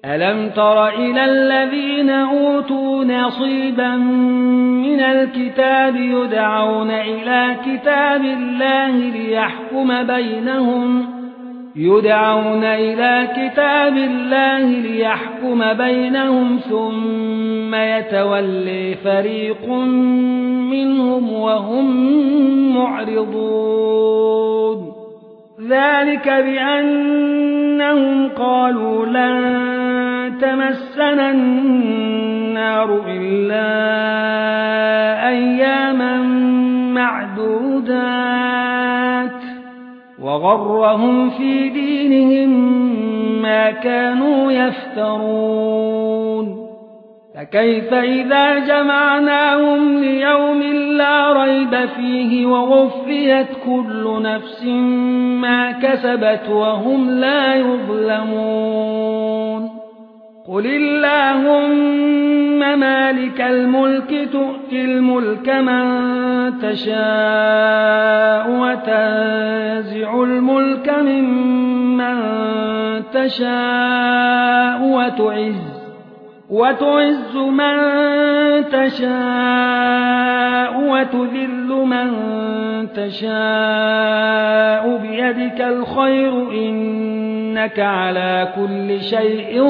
ألم تر إلى الذين أوتوا نصيبا من الكتاب يدعون إلى كتاب الله ليحكم بينهم ثم يتولي فريق منهم وهم معرضون ذلك بأنهم قالوا لن تمسنا النار إلا أياما معدودات وغرهم في دينهم ما كانوا يفترون فكيف إذا جمعناهم ليوم لا ريب فيه ووفيت كل نفس ما كسبت وهم لا يظلمون قل اللهم مالك الملك تؤتي الملك من تشاء وتنزع الملك ممن تشاء وتعز من تشاء وتذل من تشاء بيدك الخير إنك على كل شيء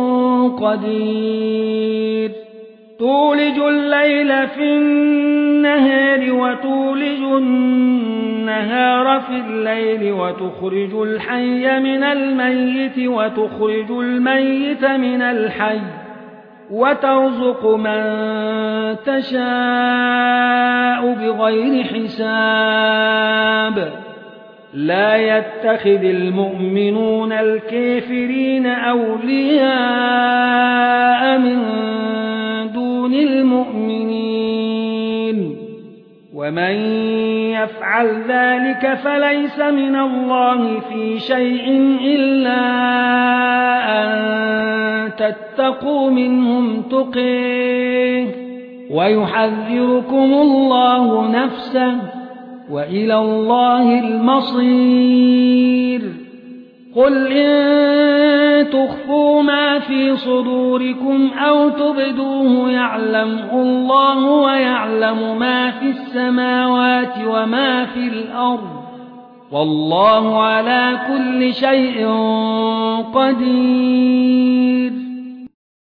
قدير تولج الليل في النهار وتولج النهار في الليل وتخرج الحي من الميت وتخرج الميت من الحي وترزق من تشاء بغير حساب لا يتخذ المؤمنون الكافرين أولياء من دون المؤمنين ومن يفعل ذلك فليس من الله في شيء إلا أن تتقوا منهم تقيه ويحذركم الله نفسه وإلى الله المصير قل إن تخفوا ما في صدوركم أو تبدوه يعلمه الله ويعلم ما في السماوات وما في الأرض والله على كل شيء قدير